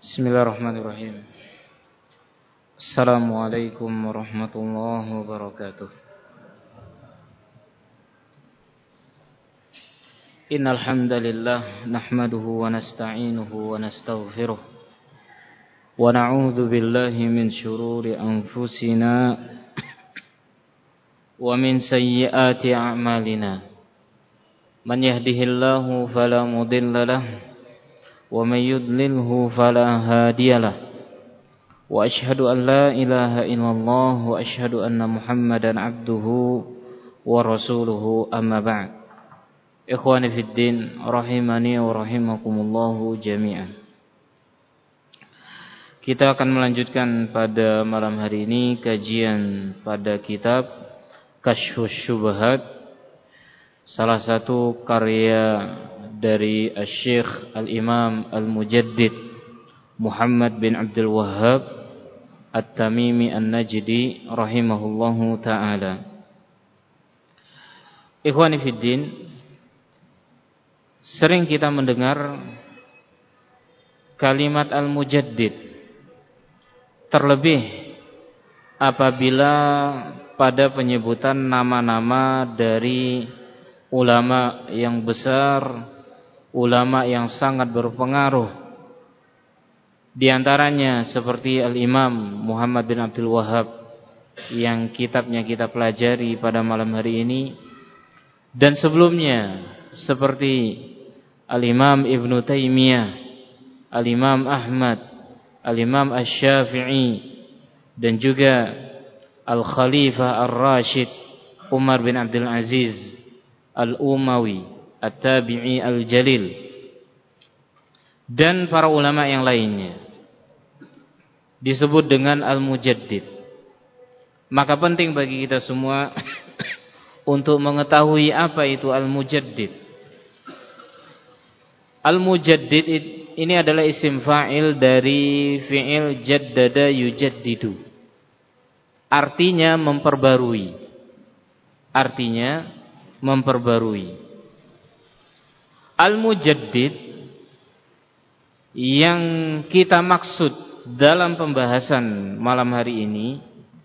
Bismillahirrahmanirrahim. Assalamualaikum warahmatullahi wabarakatuh. Innal hamdalillah nahmaduhu wa nasta'inuhu wa nastaghfiruh wa na'udzu billahi min shururi anfusina wa min sayyiati a'malina. Man yahdihillahu fala mudilla lahu ومن يضلله فلا هادي له وأشهد أن لا إله إلا الله وأشهد أن محمدا عبده ورسوله أما بعد إخواني في الدين rahimani wa rahimakumullahu jami'an. Kita akan melanjutkan pada malam hari ini kajian pada kitab Kasyfus Syubhat, salah satu karya dari Asy-Syaikh Al-Imam Al-Mujaddid Muhammad bin Abdul Wahhab At-Tamimi An-Najdi rahimahullahu ta'ala. Ikhwani fiddin, sering kita mendengar kalimat Al-Mujaddid, terlebih apabila pada penyebutan nama-nama dari ulama yang besar, ulama yang sangat berpengaruh. Di antaranya seperti Al-Imam Muhammad bin Abdul Wahhab yang kitabnya kita pelajari pada malam hari ini, dan sebelumnya seperti Al-Imam Ibnu Taimiyah, Al-Imam Ahmad, Al-Imam Asy-Syafi'i, dan juga Al-Khalifah Ar-Rasyid Umar bin Abdul Aziz Al-Umawi At-Tabi'i Al-Jalil, dan para ulama yang lainnya disebut dengan Al-Mujaddid. Maka penting bagi kita semua untuk mengetahui apa itu Al-Mujaddid. Al-Mujaddid ini adalah isim fa'il dari fi'il jaddada yujaddidu. Artinya memperbarui. Artinya memperbarui. Al-Mujaddid yang kita maksud dalam pembahasan malam hari ini,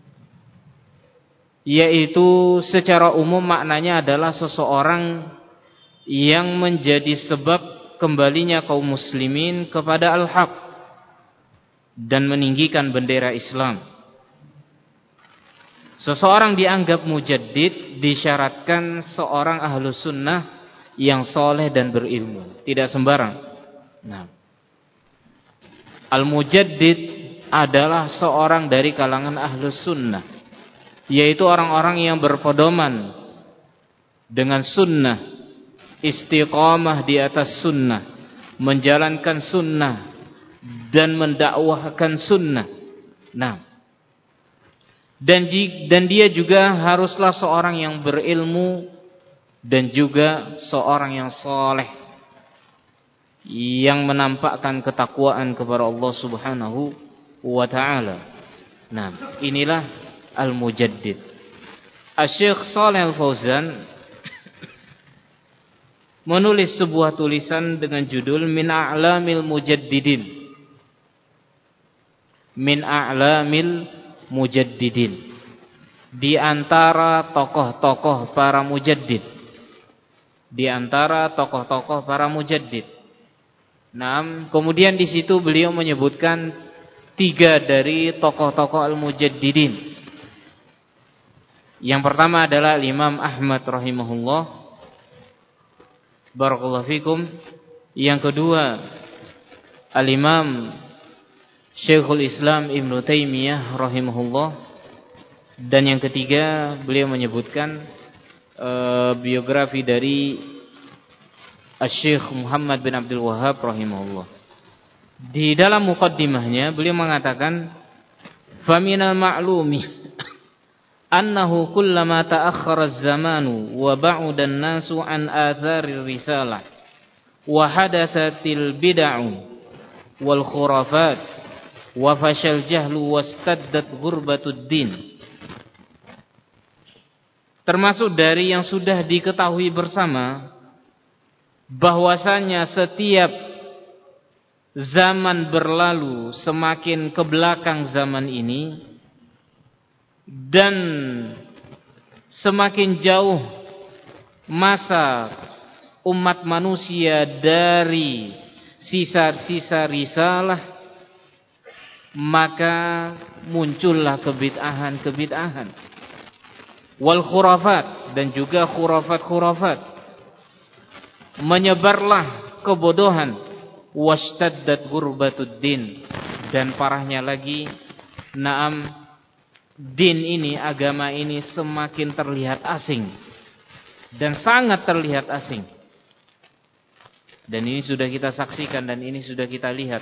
yaitu secara umum maknanya adalah seseorang yang menjadi sebab kembalinya kaum muslimin kepada al-haq dan meninggikan bendera Islam. Seseorang dianggap mujaddid disyaratkan seorang ahlus sunnah yang soleh dan berilmu, tidak sembarang. Nah, Al-Mujaddid adalah seorang dari kalangan ahlus sunnah, yaitu orang-orang yang berpedoman dengan sunnah, istiqamah di atas sunnah, menjalankan sunnah dan mendakwahkan sunnah. Nah, dan dia juga haruslah seorang yang berilmu dan juga seorang yang soleh, yang menampakkan ketakwaan kepada Allah Subhanahu wa ta'ala. Nah, inilah Al-Mujaddid. Asy-Syaikh Shalih Al-Fauzan menulis sebuah tulisan dengan judul Min A'lamil Mujaddidin. Min A'lamil Mujaddidin. Di antara tokoh-tokoh para mujaddid. Di antara tokoh-tokoh para mujaddid. Nah, kemudian di situ beliau menyebutkan 3 dari tokoh-tokoh al-mujaddidin. Yang pertama adalah Imam Ahmad rahimahullah, barakallahu fikum. Yang kedua Al-Imam Syekhul Islam Ibnu Taimiyah rahimahullah. Dan yang ketiga beliau menyebutkan biografi dari Asy-Syaikh Muhammad bin Abdul Wahhab rahimahullah. Di dalam muqaddimahnya beliau mengatakan, "Faminal ma'lumi annahu kullama ta'akhkhara az-zamanu wa ba'uda an-nasu an atharir risalah wa hadatsatil bid'ah wal khurafat wa fashal jahlu wastaddat ghurbatud din." Termasuk dari yang sudah diketahui bersama bahwasanya setiap zaman berlalu, semakin ke belakang zaman ini, dan semakin jauh masa umat manusia dari sisa-sisa risalah, maka muncullah kebid'ahan wal khurafat, dan juga khurafat-khurafat. Menyebarlah kebodohan, washtaddat ghurbatud-din, dan parahnya lagi, din ini, agama ini semakin terlihat asing dan sangat terlihat asing. Dan ini sudah kita saksikan dan ini sudah kita lihat.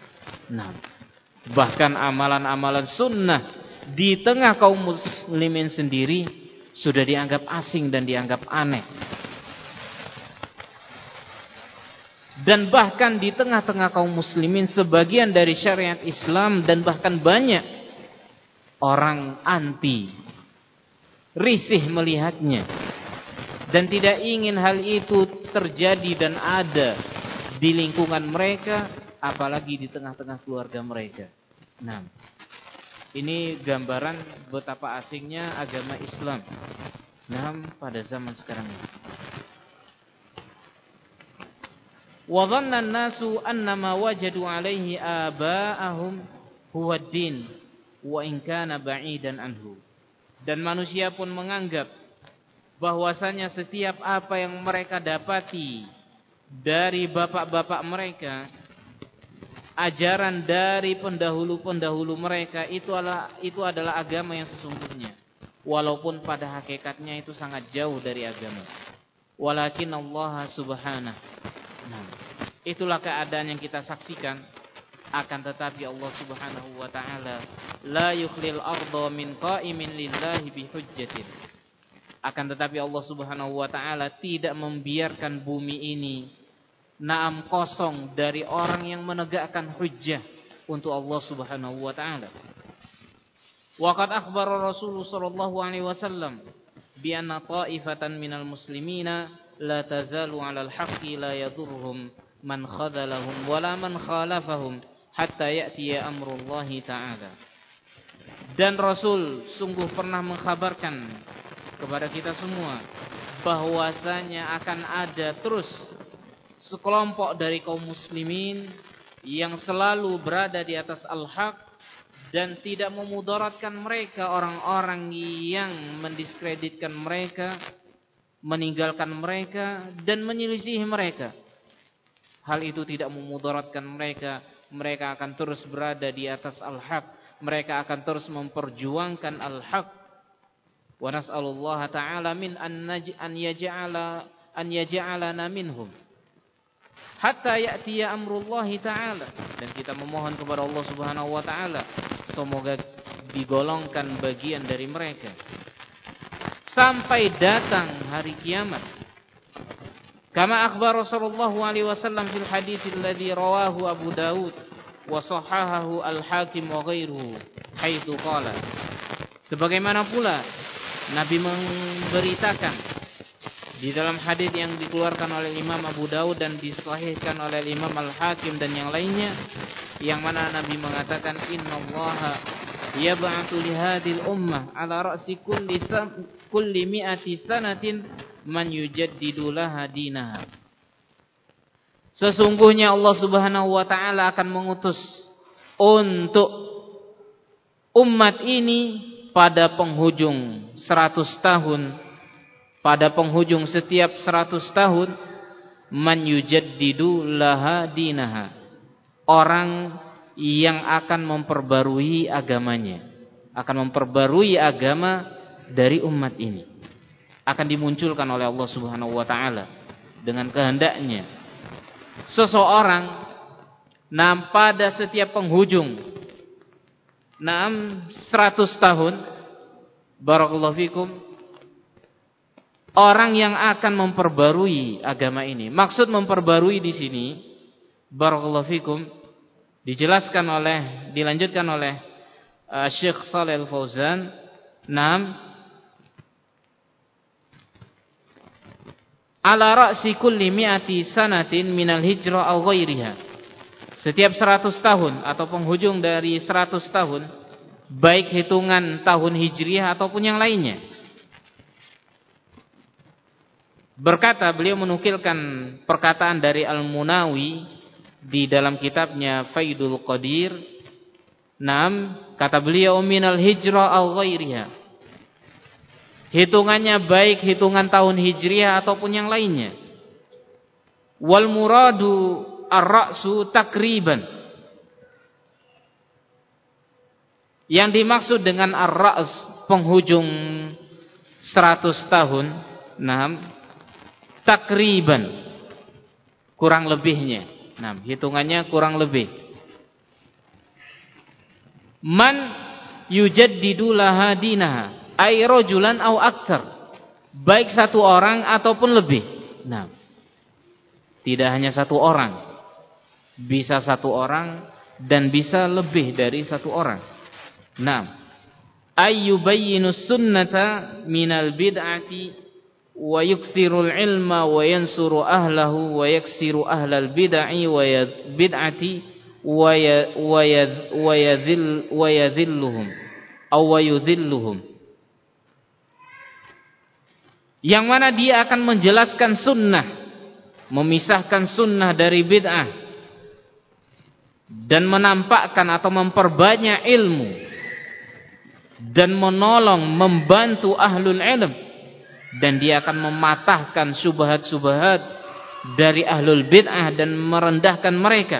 Bahkan amalan-amalan sunnah di tengah kaum muslimin sendiri sudah dianggap asing dan dianggap aneh. Dan bahkan di tengah-tengah kaum muslimin sebagian dari syariat Islam, dan bahkan banyak orang anti, risih melihatnya, dan tidak ingin hal itu terjadi dan ada di lingkungan mereka, apalagi di tengah-tengah keluarga mereka. Nah, ini gambaran betapa asingnya agama Islam pada zaman sekarang ini. Wa dhanna an-nasu annama wajadu alaihi aba'ahum huwa ad-din wa in kana ba'idan anhu. Dan manusia pun menganggap bahwasanya setiap apa yang mereka dapati dari bapak-bapak mereka, ajaran dari pendahulu-pendahulu mereka, itu adalah agama yang sesungguhnya, walaupun pada hakikatnya itu sangat jauh dari agama. Walakin Allah subhanahu, itulah keadaan yang kita saksikan. Akan tetapi Allah subhanahu wa ta'ala la yukhlil arda min qa'imin lillahi bihujjatin. Akan tetapi Allah subhanahu wa ta'ala tidak membiarkan bumi ini kosong dari orang yang menegakkan hujjah untuk Allah subhanahu wa ta'ala. Waqad akhbara Rasulullah sallallahu alaihi wasallam bi anna ta'ifatan minal muslimina la tazalu 'alal haqqi la yadurruhum man khadalahum wala man khalafahum hatta ya'tiya amrullahi ta'ala. Dan Rasul sungguh pernah mengkhabarkan kepada kita semua bahwasanya akan ada terus sekelompok dari kaum muslimin yang selalu berada di atas al-haq dan tidak memudaratkan mereka orang-orang yang mendiskreditkan mereka, meninggalkan mereka dan menyelisihi mereka. Hal itu tidak memudaratkan mereka. Mereka akan terus berada di atas al-haq. Mereka akan terus memperjuangkan al-haq. Wa nas'alullah ta'ala min an yaj'alana minhum hatta ya'tiya amrullahi ta'ala. Dan kita memohon kepada Allah subhanahu wa ta'ala, semoga digolongkan bagian dari mereka sampai datang hari kiamat. Kama akhbar Rasulullah alaihi wasallam fil hadits alladhi rawahu Abu Dawud wa sahahahu al-Hakim wa ghairuhu haitsu qala. Sebagaimana pula Nabi memberitakan di dalam hadis yang dikeluarkan oleh Imam Abu Dawud dan disahihkan oleh Imam Al-Hakim dan yang lainnya, yang mana Nabi mengatakan innallaha yab'atsu li hadhil ummah ala ra'si kulli mi'ati sanatin man yujaddidu laha dinaha. Sesungguhnya Allah subhanahu wa ta'ala akan mengutus untuk umat ini pada penghujung 100 tahun, pada penghujung setiap 100 tahun, man yujaddidu laha dinaha, orang yang akan memperbarui agamanya, akan memperbarui agama dari umat ini, akan dimunculkan oleh Allah subhanahu wa ta'ala dengan kehendaknya. Seseorang pada setiap penghujung 100 tahun, barakallahu fikum, orang yang akan memperbarui agama ini. Maksud memperbarui di sini, barakallahu fikum, dilanjutkan oleh Syekh Shalih Al-Fauzan, ala ra'si kulli mi'ati sanatin minal hijrah aw ghairiha. Setiap 100 tahun atau penghujung dari 100 tahun, baik hitungan tahun Hijriah ataupun yang lainnya. Berkata, beliau menukilkan perkataan dari Al-Munawi di dalam kitabnya Faidul Qadir. Kata beliau, minal hijrah al ghairiha. Hitungannya baik hitungan tahun Hijriah ataupun yang lainnya. Wal muradu ar-ra'su takriban. Yang dimaksud dengan ar-ra's penghujung 100 tahun, takriban, kurang lebihnya. Hitungannya kurang lebih. Man yujaddidu laha dinaha ay rajulan aw aktsar. Baik satu orang ataupun lebih. Tidak hanya satu orang, bisa satu orang dan bisa lebih dari satu orang. Ayyubayyinus sunnata minal bid'ati wa yukthirul ilma wa yansuru ahlahu wa yaksiru ahlal bid'ai wa bid'ati wa yadhilluhum aw wa yudhilluhum. Yang mana dia akan menjelaskan sunnah, memisahkan sunnah dari bid'ah, dan menampakkan atau memperbanyak ilmu, dan menolong, membantu ahlul ilm, dan dia akan mematahkan syubhat-syubhat dari ahlul bid'ah dan merendahkan mereka.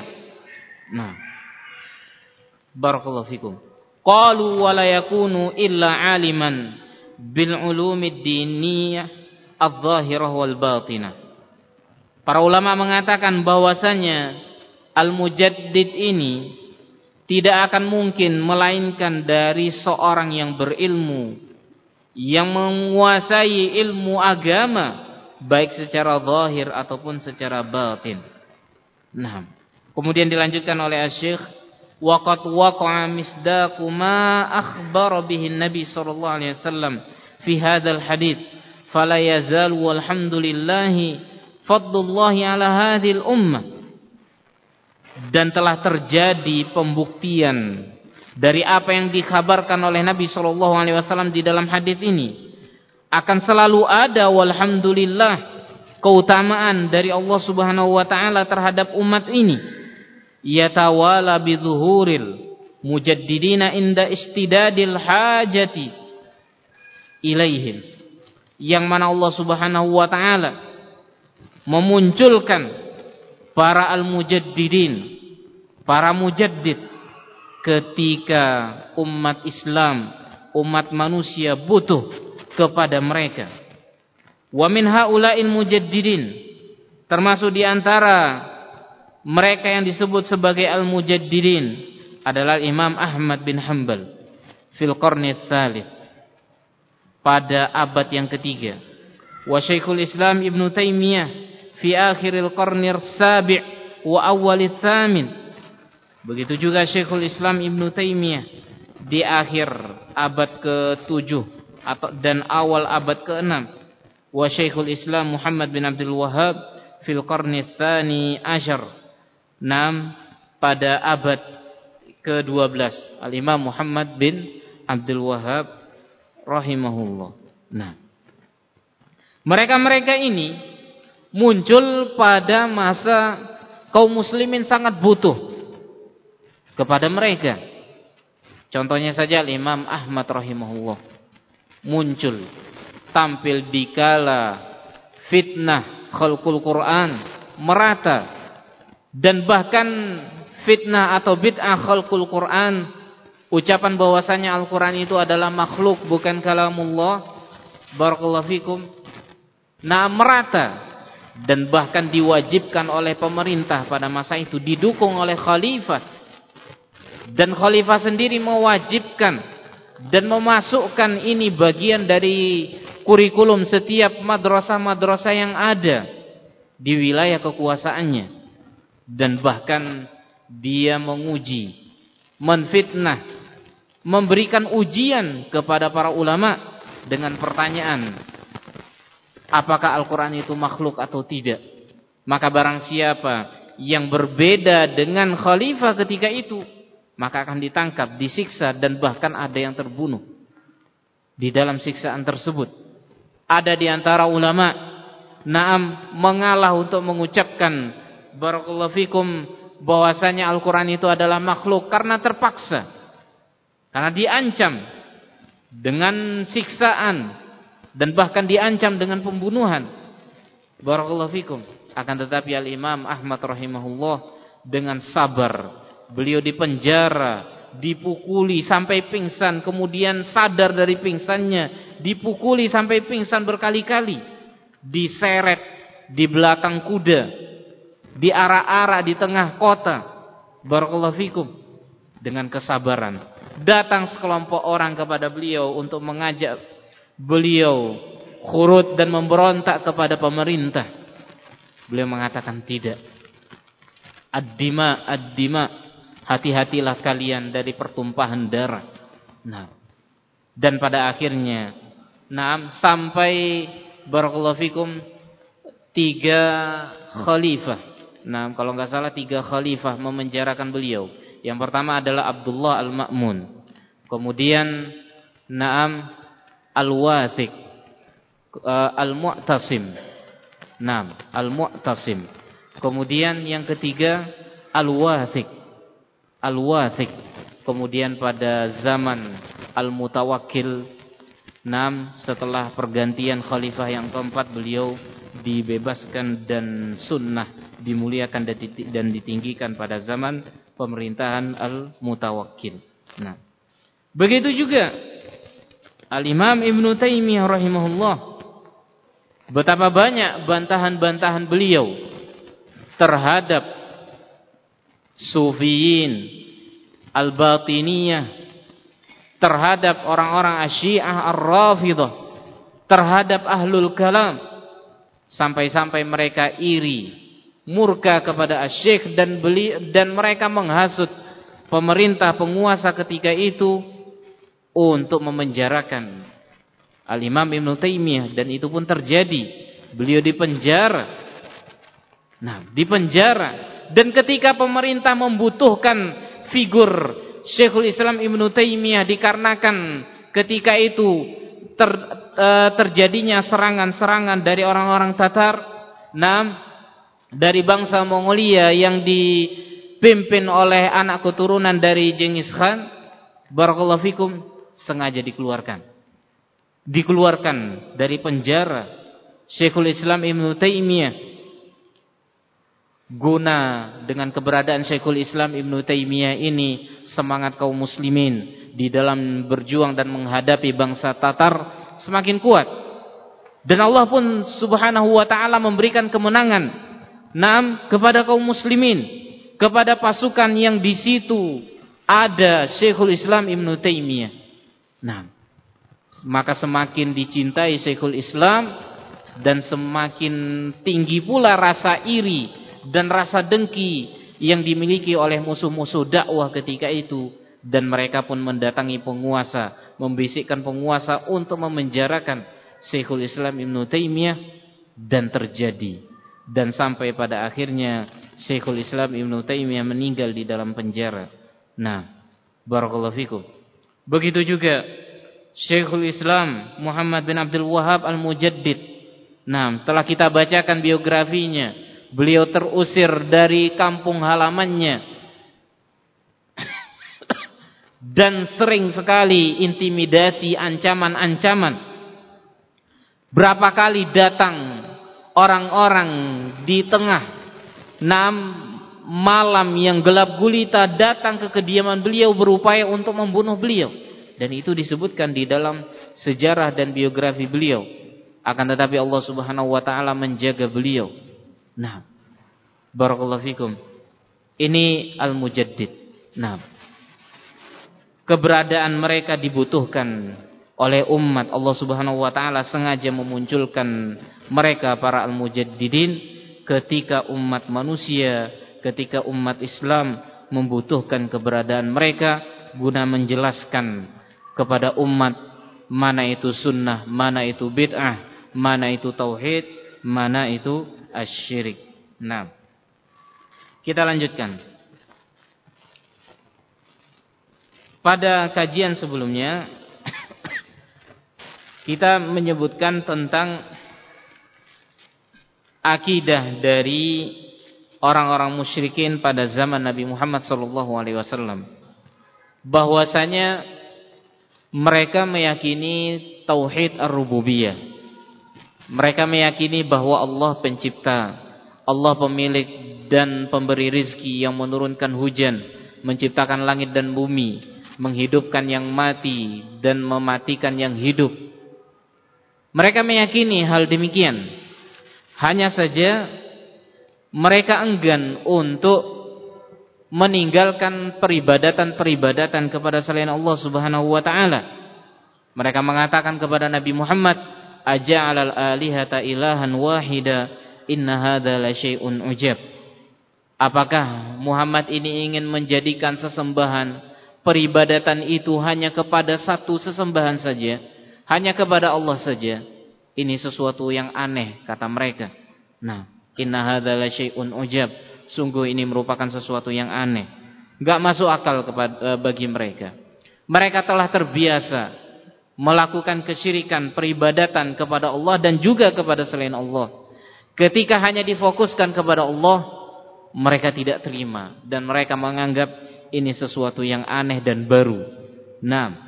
Barakallahu fikum. Qalu wa la yakunu illa aliman bil ulumid diniyah adh-dhahirah wal batinah. Para ulama mengatakan bahwasanya al-mujaddid ini tidak akan mungkin melainkan dari seorang yang berilmu, yang menguasai ilmu agama baik secara zahir ataupun secara batin. Kemudian dilanjutkan oleh Asy-Syaikh, waqad waqa'a misdaqu ma akhbara bihi Nabi sallallahu alaihi wasallam fi hadzal hadits fala yazalu walhamdulillahi fadlullahi ala hadhil ummah. Dan telah terjadi pembuktian dari apa yang dikabarkan oleh Nabi sallallahu alaihi wasallam di dalam hadis ini. Akan selalu ada walhamdulillah keutamaan dari Allah Subhanahu wa taala terhadap umat ini. Yatawala bi zuhuril mujaddidina inda istidadil hajati ilaihim. Yang mana Allah Subhanahu wa taala memunculkan para al-mujaddidin, para mujaddid ketika umat Islam, umat manusia butuh kepada mereka. Wa min haula'il mujaddidin, termasuk di antara mereka yang disebut sebagai al-mujaddidin adalah Imam Ahmad bin Hanbal fil qarni tsalits, pada abad yang ketiga. Wa Syekhul Islam Ibnu Taimiyah fi akhiril qarnir sabi' wa awwalit tsamin. Begitu juga Syekhul Islam Ibnu Taimiyah di akhir abad ke-7 dan awal abad ke-6. Wa Syekhul Islam Muhammad bin Abdul Wahhab fil qarni tsani asyar, pada abad ke-12. Al-Imam Muhammad bin Abdul Wahhab rahimahullah. Mereka-mereka ini muncul pada masa kaum muslimin sangat butuh kepada mereka. Contohnya saja Imam Ahmad rahimahullah muncul, tampil dikala fitnah khalqul Quran merata, dan bahkan fitnah atau bid'ah khalqul Quran, ucapan bahwasanya Al-Quran itu adalah makhluk bukan kalamullah, barakallahu fikum, merata, dan bahkan diwajibkan oleh pemerintah pada masa itu, didukung oleh khalifah, dan khalifah sendiri mewajibkan dan memasukkan ini bagian dari kurikulum setiap madrasah-madrasah yang ada di wilayah kekuasaannya. Dan bahkan dia menguji, menfitnah, memberikan ujian kepada para ulama dengan pertanyaan, apakah Al-Quran itu makhluk atau tidak? Maka barang siapa yang berbeda dengan khalifah ketika itu, maka akan ditangkap, disiksa, dan bahkan ada yang terbunuh di dalam siksaan tersebut. Ada di antara ulama mengalah untuk mengucapkan barakallahu fikum bahwasanya Al-Quran itu adalah makhluk karena terpaksa, karena diancam dengan siksaan dan bahkan diancam dengan pembunuhan. Barakallahu fikum. Akan tetapi Al-Imam Ahmad rahimahullah dengan sabar, beliau dipenjara, dipukuli sampai pingsan, kemudian sadar dari pingsannya, dipukuli sampai pingsan berkali-kali, diseret di belakang kuda, diarak-arak di tengah kota. Barakallahu fikum. Dengan kesabaran, datang sekelompok orang kepada beliau untuk mengajak beliau khurut dan memberontak kepada pemerintah. Beliau mengatakan tidak. Ad-dima, ad-dima, hati-hatilah kalian dari pertumpahan darah. Dan pada akhirnya sampai barakallahu fikum 3 khalifah. Kalau enggak salah 3 khalifah memenjarakan beliau. Yang pertama adalah Abdullah Al-Ma'mun. Kemudian Al-Wathiq, Al-Mu'tasim. Al-Mu'tasim. Kemudian yang ketiga Al-Wathiq. Al-Wathiq. Kemudian pada zaman Al-Mutawakkil, setelah pergantian khalifah yang keempat, beliau dibebaskan dan sunnah dimuliakan dan ditinggikan pada zaman pemerintahan Al-Mutawakkil. Begitu juga Al-Imam Ibn Taimiyah rahimahullah, betapa banyak bantahan-bantahan beliau terhadap Sufiyin, Al-Batiniyah, terhadap orang-orang Asyiah Ar-Rafidah, terhadap Ahlul Kalam, sampai-sampai mereka iri, murka kepada Asy-Syaikh dan mereka menghasut pemerintah penguasa ketika itu untuk memenjarakan Al-Imam Ibn Taimiyah, dan itu pun terjadi. Beliau dipenjara. Dipenjara. Dan ketika pemerintah membutuhkan figur Syekhul Islam Ibn Taimiyah, dikarenakan ketika itu terjadinya serangan-serangan dari orang-orang Tatar, dari bangsa Mongolia yang dipimpin oleh anak keturunan dari Genghis Khan, barakallahu fikum, sengaja dikeluarkan dari penjara Syekhul Islam Ibn Taimiyah, guna dengan keberadaan Syekhul Islam Ibn Taimiyah ini semangat kaum muslimin di dalam berjuang dan menghadapi bangsa Tatar semakin kuat. Dan Allah pun subhanahu wa ta'ala memberikan kemenangan kepada kaum muslimin, kepada pasukan yang di situ ada Syekhul Islam Ibn Taimiyah. Maka semakin dicintai Syekhul Islam, dan semakin tinggi pula rasa iri dan rasa dengki yang dimiliki oleh musuh-musuh dakwah ketika itu, dan mereka pun mendatangi penguasa, membisikkan penguasa untuk memenjarakan Syekhul Islam Ibn Taimiyah, dan terjadi. Dan sampai pada akhirnya Syekhul Islam Ibn Taimiyah meninggal di dalam penjara. Barakallahu fikum. Begitu juga Syekhul Islam Muhammad bin Abdul Wahhab Al-Mujaddid. Setelah kita bacakan biografinya, beliau terusir dari kampung halamannya dan sering sekali intimidasi, ancaman-ancaman. Berapa kali datang orang-orang di tengah malam yang gelap gulita, datang ke kediaman beliau berupaya untuk membunuh beliau. Dan itu disebutkan di dalam sejarah dan biografi beliau. Akan tetapi Allah subhanahu wa ta'ala menjaga beliau. Barakallahu fikum. Ini Al-Mujaddid. Keberadaan mereka dibutuhkan oleh umat. Allah subhanahu wa ta'ala sengaja memunculkan mereka, para Al-Mujaddidin, ketika umat manusia, ketika umat Islam membutuhkan keberadaan mereka guna menjelaskan kepada umat mana itu sunnah, mana itu bid'ah, mana itu tauhid, mana itu asyirik. Kita lanjutkan. Pada kajian sebelumnya kita menyebutkan tentang akidah dari orang-orang musyrikin pada zaman Nabi Muhammad SAW, bahwasanya mereka meyakini tauhid ar-rububiyah. Mereka meyakini bahwa Allah pencipta, Allah pemilik dan pemberi rizki yang menurunkan hujan, menciptakan langit dan bumi, menghidupkan yang mati dan mematikan yang hidup. Mereka meyakini hal demikian. Hanya saja mereka enggan untuk meninggalkan peribadatan-peribadatan kepada selain Allah Subhanahu wa taala. Mereka mengatakan kepada Nabi Muhammad, "Aja'alal alihata ilahan wahida, inna hadza la syai'un ujab." Apakah Muhammad ini ingin menjadikan sesembahan, peribadatan itu hanya kepada satu sesembahan saja, hanya kepada Allah saja? Ini sesuatu yang aneh, kata mereka. Nah, inna hadza la syai'un ujab. Sungguh ini merupakan sesuatu yang aneh, enggak masuk akal bagi mereka. Mereka telah terbiasa melakukan kesyirikan, peribadatan kepada Allah dan juga kepada selain Allah. Ketika hanya difokuskan kepada Allah, mereka tidak terima dan mereka menganggap ini sesuatu yang aneh dan baru. Nah,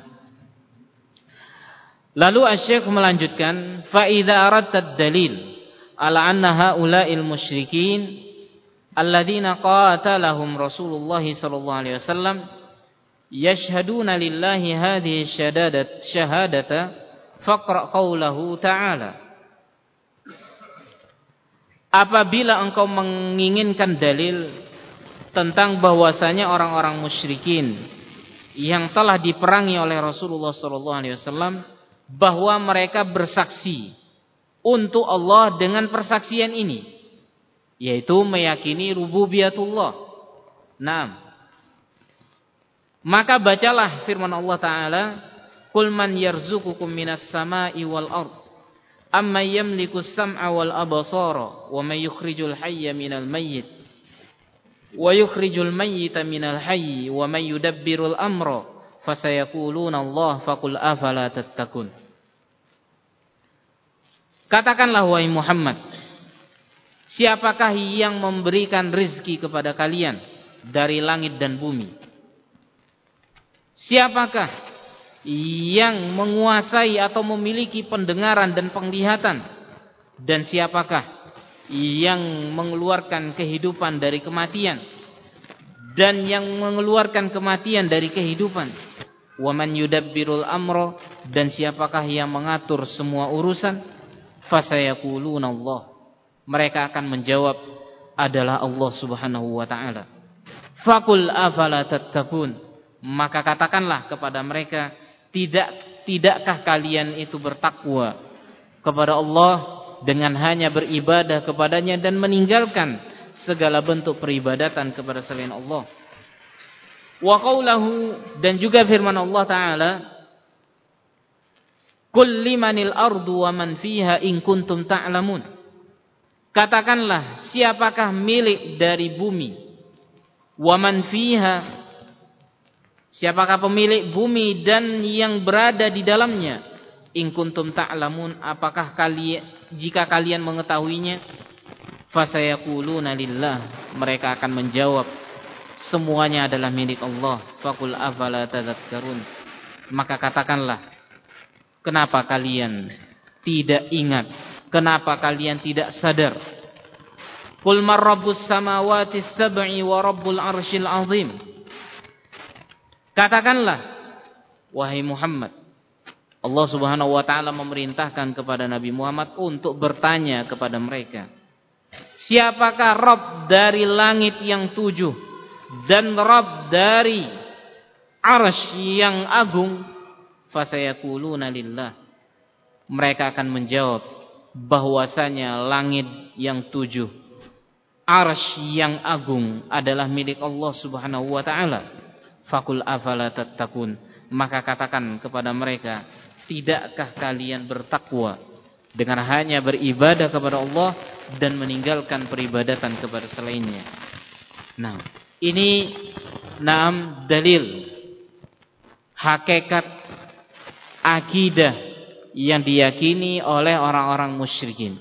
lalu Asy-Syaikh melanjutkan, fa idza aradta ad-dalil ala anna haula'il musyrikin alladzina qatalahum Rasulullah sallallahu alaihi wasallam yashhaduna lillahi hadhihi syahadata faqra qaulahu ta'ala. Apabila engkau menginginkan dalil tentang bahwasanya orang-orang musyrikin yang telah diperangi oleh Rasulullah sallallahu alaihi wasallam bahwa mereka bersaksi untuk Allah dengan persaksian ini, yaitu meyakini rububiyatullah. Nah, maka bacalah firman Allah Ta'ala, "Qul man yarzuqukum minas sama'i wal ard, amma yamliku as-sam'a wal absara, wa may yukhrijul hayya minal mayyit, wa yukhrijul mayyita minal hayyi, wa may yudabbirul amra, fasayaquluna Allah, faqul afala tattaqun." Katakanlah wahai Muhammad, siapakah yang memberikan rizki kepada kalian dari langit dan bumi? Siapakah yang menguasai atau memiliki pendengaran dan penglihatan? Dan siapakah yang mengeluarkan kehidupan dari kematian dan yang mengeluarkan kematian dari kehidupan? Wa man yudabbirul amra, dan siapakah yang mengatur semua urusan? Fasayaquluna Allah, mereka akan menjawab adalah Allah Subhanahu wa taala. Faqul afala tattaqun, maka katakanlah kepada mereka, tidakkah kalian itu bertakwa kepada Allah dengan hanya beribadah kepadanya dan meninggalkan segala bentuk peribadatan kepada selain Allah. Wa qaulahu, dan juga firman Allah Ta'ala, "Qul limanil ardu wa man fiha in kuntum ta'lamun." Katakanlah, siapakah milik dari bumi? Wa man fiha, siapakah pemilik bumi dan yang berada di dalamnya? In kuntum ta'lamun, apakah kalian, jika kalian mengetahuinya? Fasayaquluna lillah, mereka akan menjawab semuanya adalah milik Allah. Faqul afala tadhakkarun, maka katakanlah, kenapa kalian tidak ingat? Kenapa kalian tidak sadar? Qul man rabbus samawati sab'i wa rabbul arsyil azim. Katakanlah wahai Muhammad, Allah Subhanahu wa taala memerintahkan kepada Nabi Muhammad untuk bertanya kepada mereka, siapakah Rabb dari langit yang 7 dan Rabb dari arsy yang agung? Fasayaquluna lillah, mereka akan menjawab bahwasanya langit yang 7, arsy yang agung adalah milik Allah Subhanahu wa taala. Faqul afala tattaqun, maka katakan kepada mereka, tidakkah kalian bertakwa dengan hanya beribadah kepada Allah dan meninggalkan peribadatan kepada selainnya? Nah, ini dalil hakikat akidah yang diyakini oleh orang-orang musyrikin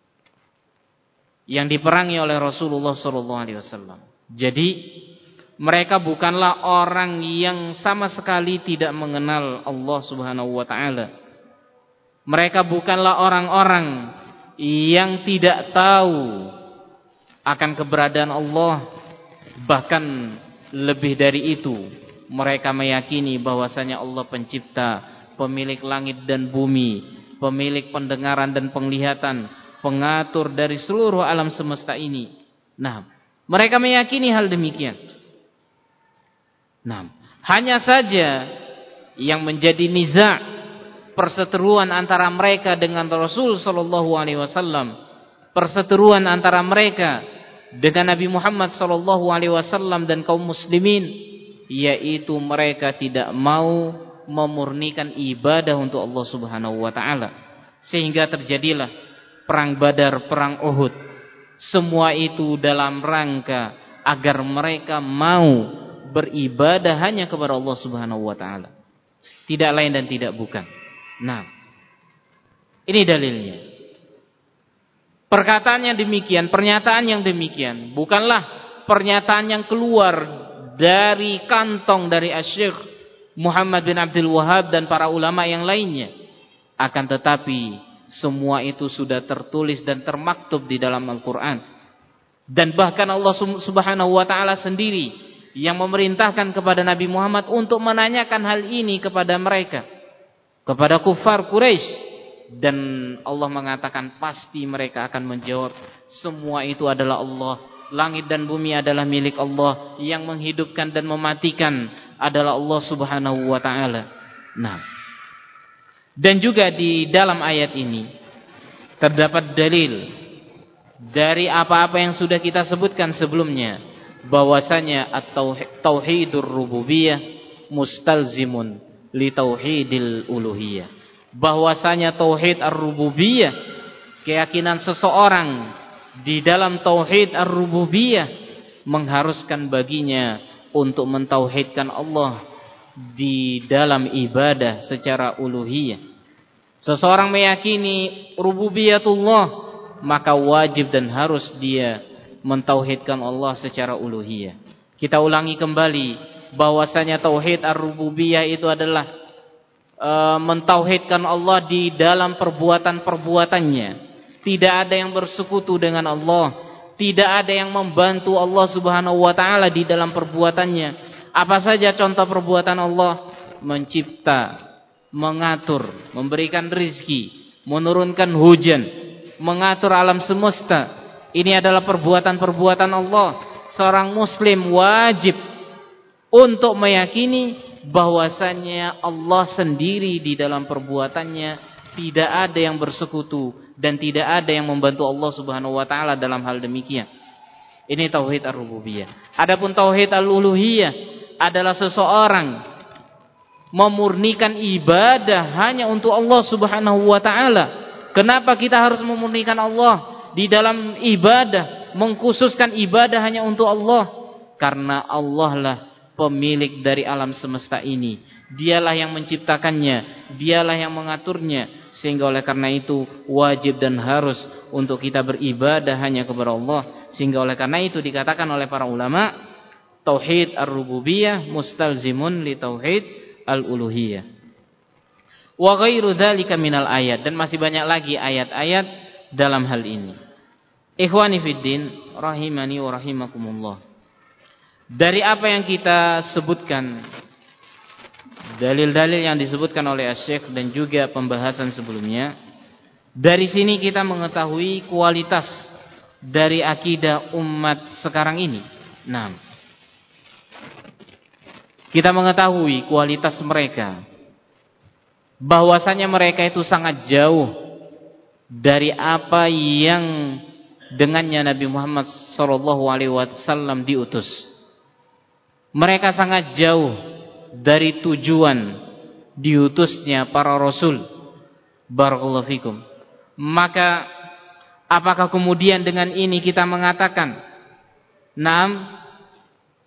yang diperangi oleh Rasulullah SAW. Jadi mereka bukanlah orang yang sama sekali tidak mengenal Allah Subhanahu wa taala. Mereka bukanlah orang-orang yang tidak tahu akan keberadaan Allah. Bahkan lebih dari itu, mereka meyakini bahwasanya Allah pencipta, pemilik langit dan bumi, pemilik pendengaran dan penglihatan, pengatur dari seluruh alam semesta ini. Nah, mereka meyakini hal demikian. Nah, hanya saja yang menjadi niza', perseteruan antara mereka dengan Rasul sallallahu alaihi wasallam, perseteruan antara mereka dengan Nabi Muhammad sallallahu alaihi wasallam dan kaum muslimin, yaitu mereka tidak mau memurnikan ibadah untuk Allah Subhanahu wa taala. Sehingga terjadilah perang Badar, perang Uhud. Semua itu dalam rangka agar mereka mau beribadah hanya kepada Allah Subhanahu wa taala. Tidak lain dan tidak bukan. Nah, ini dalilnya. Perkataan yang demikian, pernyataan yang demikian bukanlah pernyataan yang keluar dari kantong dari Asy-Syaikh Muhammad bin Abdul Wahhab dan para ulama yang lainnya. Akan tetapi semua itu sudah tertulis dan termaktub di dalam Al-Qur'an. Dan bahkan Allah Subhanahu wa taala sendiri yang memerintahkan kepada Nabi Muhammad untuk menanyakan hal ini kepada mereka, kepada kufar Quraisy, dan Allah mengatakan pasti mereka akan menjawab, semua itu adalah Allah, langit dan bumi adalah milik Allah, yang menghidupkan dan mematikan adalah Allah Subhanahu wa taala. Nah, dan juga di dalam ayat ini terdapat dalil dari apa-apa yang sudah kita sebutkan sebelumnya, bahwasanya at-tauhidur rububiyah mustalzimun li tauhidil uluhiyah. Bahwasanya tauhid ar-rububiyah, keyakinan seseorang di dalam tauhid ar-rububiyah mengharuskan baginya untuk mentauhidkan Allah di dalam ibadah secara uluhiyah. Seseorang meyakini rububiyatullah, maka wajib dan harus dia mentauhidkan Allah secara uluhiyah. Kita ulangi kembali bahwasanya tauhid ar-rububiyah itu adalah mentauhidkan Allah di dalam perbuatan-perbuatannya. Tidak ada yang bersekutu dengan Allah, tidak ada yang membantu Allah Subhanahu wa taala di dalam perbuatannya. Apa saja contoh perbuatan Allah? Mencipta, mengatur, memberikan rizki, menurunkan hujan, mengatur alam semesta. Ini adalah perbuatan-perbuatan Allah. Seorang muslim wajib untuk meyakini bahwasanya Allah sendiri di dalam perbuatannya tidak ada yang bersekutu dan tidak ada yang membantu Allah Subhanahu wa taala dalam hal demikian. Ini tauhid ar-rububiyah. Adapun tauhid al-uluhiyah adalah seseorang memurnikan ibadah hanya untuk Allah Subhanahu wa taala. Kenapa kita harus memurnikan Allah di dalam ibadah, mengkhususkan ibadah hanya untuk Allah? Karena Allah lah pemilik dari alam semesta ini. Dialah yang menciptakannya, dialah yang mengaturnya. Sehingga oleh karena itu wajib dan harus untuk kita beribadah hanya kepada Allah. Sehingga oleh karena itu dikatakan oleh para ulama, tauhid ar-rububiyah mustalzimun li tauhid al-uluhiyah. Wa ghairu dzalika minal ayat, dan masih banyak lagi ayat-ayat dalam hal ini. Ikhwani fiddin rahimani wa rahimakumullah. Dari apa yang kita sebutkan, dalil-dalil yang disebutkan oleh Asy-Syaikh dan juga pembahasan sebelumnya, dari sini kita mengetahui kualitas dari akidah umat sekarang ini. Nah, kita mengetahui kualitas mereka, bahwasanya mereka itu sangat jauh dari apa yang dengannya Nabi Muhammad SAW diutus. Mereka sangat jauh dari tujuan diutusnya para rasul. Barakallahu fikum. Maka apakah kemudian dengan ini kita mengatakan, "Naam,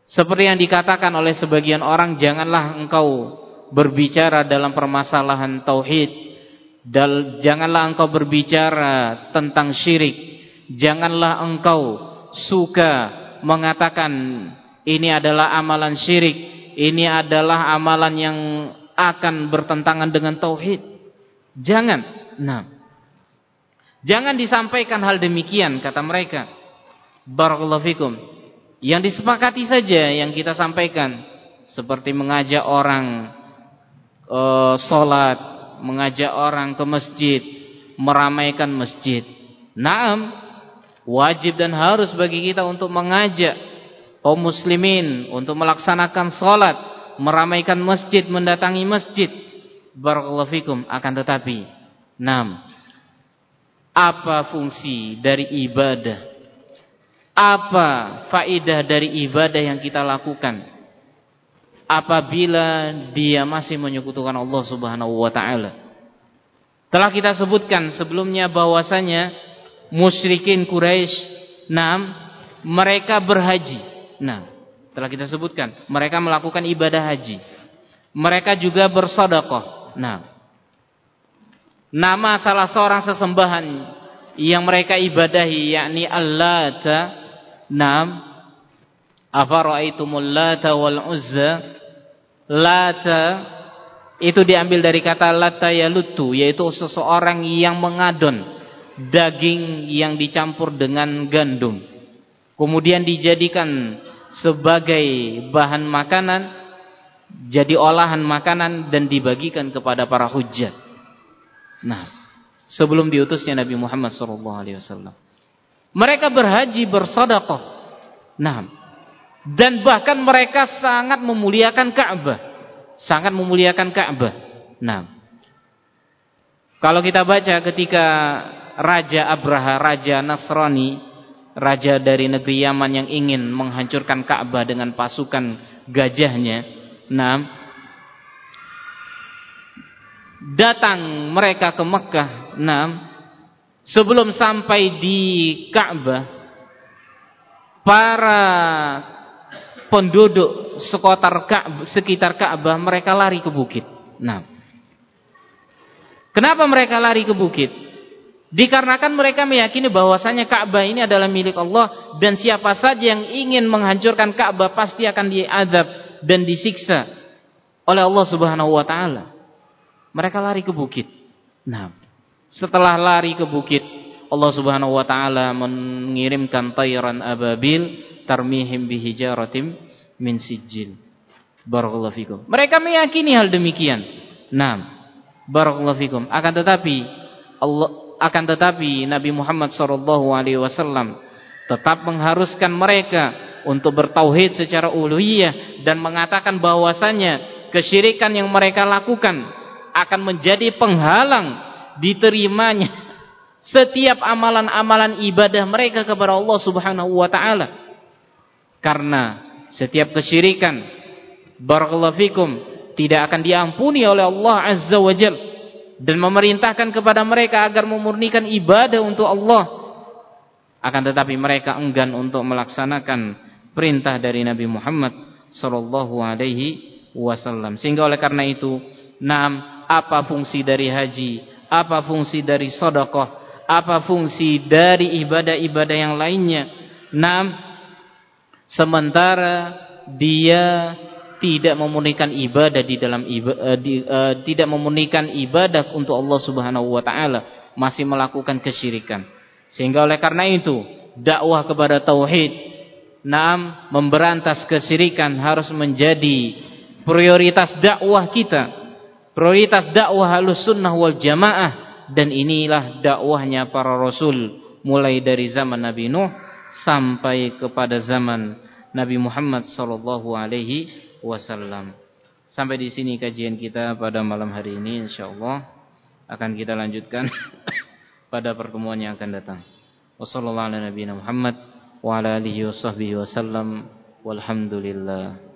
Seperti yang dikatakan oleh sebagian orang, janganlah engkau berbicara dalam permasalahan tauhid, janganlah engkau berbicara tentang syirik, janganlah engkau suka mengatakan ini adalah amalan syirik, ini adalah amalan yang akan bertentangan dengan tauhid. Jangan. Nah, jangan disampaikan hal demikian, kata mereka. Barakallahu fikum. Yang disepakati saja yang kita sampaikan, seperti mengajak orang sholat, mengajak orang ke masjid, meramaikan masjid. Naam, wajib dan harus bagi kita untuk mengajak kaum muslimin untuk melaksanakan sholat, meramaikan masjid, mendatangi masjid. Barakallahu fikum. Akan tetapi, naam, apa fungsi dari ibadah? Apa faedah dari ibadah yang kita lakukan apabila dia masih menyekutukan Allah Subhanahu wa taala? Telah kita sebutkan sebelumnya bahwasanya musyrikin Quraisy, mereka berhaji. Telah kita sebutkan, mereka melakukan ibadah haji. Mereka juga bersedekah. Nama salah seorang sesembahan yang mereka ibadahi yakni Al-Lata. Afara'aitumul Lata wal Uzza. Lata itu diambil dari kata lata yalutu, yaitu seseorang yang mengadon daging yang dicampur dengan gandum, kemudian dijadikan sebagai bahan makanan, jadi olahan makanan dan dibagikan kepada para hujjat. Sebelum diutusnya Nabi Muhammad SAW, mereka berhaji, bersedekah. Dan bahkan mereka sangat memuliakan Ka'bah. Sangat memuliakan Ka'bah. Kalau kita baca ketika Raja Abraha, Raja Nasrani, raja dari negeri Yaman yang ingin menghancurkan Ka'bah dengan pasukan gajahnya, datang mereka ke Mekah. Sebelum sampai di Ka'bah, para penduduk sekitar Ka'bah mereka lari ke bukit. Kenapa mereka lari ke bukit? Dikarenakan mereka meyakini bahwasanya Ka'bah ini adalah milik Allah, dan siapa saja yang ingin menghancurkan Ka'bah pasti akan diazab dan disiksa oleh Allah Subhanahu wa taala. Mereka lari ke bukit. Setelah lari ke bukit, Allah Subhanahu wa taala mengirimkan tayran ababil tarmihim bihijaratim min sijil. Barakallahu fikum. Mereka meyakini hal demikian. Barakallahu fikum. Akan tetapi Nabi Muhammad SAW tetap mengharuskan mereka untuk bertauhid secara uluhiyah dan mengatakan bahwasanya kesyirikan yang mereka lakukan akan menjadi penghalang diterimanya setiap amalan-amalan ibadah mereka kepada Allah Subhanahu wa taala. Karena setiap kesyirikan, barakallahu fikum, tidak akan diampuni oleh Allah Azza wa Jalla, dan memerintahkan kepada mereka agar memurnikan ibadah untuk Allah. Akan tetapi mereka enggan untuk melaksanakan perintah dari Nabi Muhammad sallallahu alaihi wasallam. Sehingga oleh karena itu, apa fungsi dari haji? Apa fungsi dari sedekah? Apa fungsi dari ibadah-ibadah yang lainnya? Sementara dia tidak memurnikan ibadah di dalam tidak memurnikan ibadah untuk Allah Subhanahu wa taala, masih melakukan kesyirikan. Sehingga oleh karena itu, dakwah kepada tauhid, memberantas kesyirikan harus menjadi prioritas dakwah kita. Prioritas dakwah Ahlussunnah wal Jamaah, dan inilah dakwahnya para rasul mulai dari zaman Nabi Nuh sampai kepada zaman Nabi Muhammad sallallahu alaihi wasallam. Sampai di sini kajian kita pada malam hari ini, insyaallah akan kita lanjutkan pada pertemuan yang akan datang. Wassallallahu ala nabiyina Muhammad wa ala alihi washabbihi wasallam. Walhamdulillah.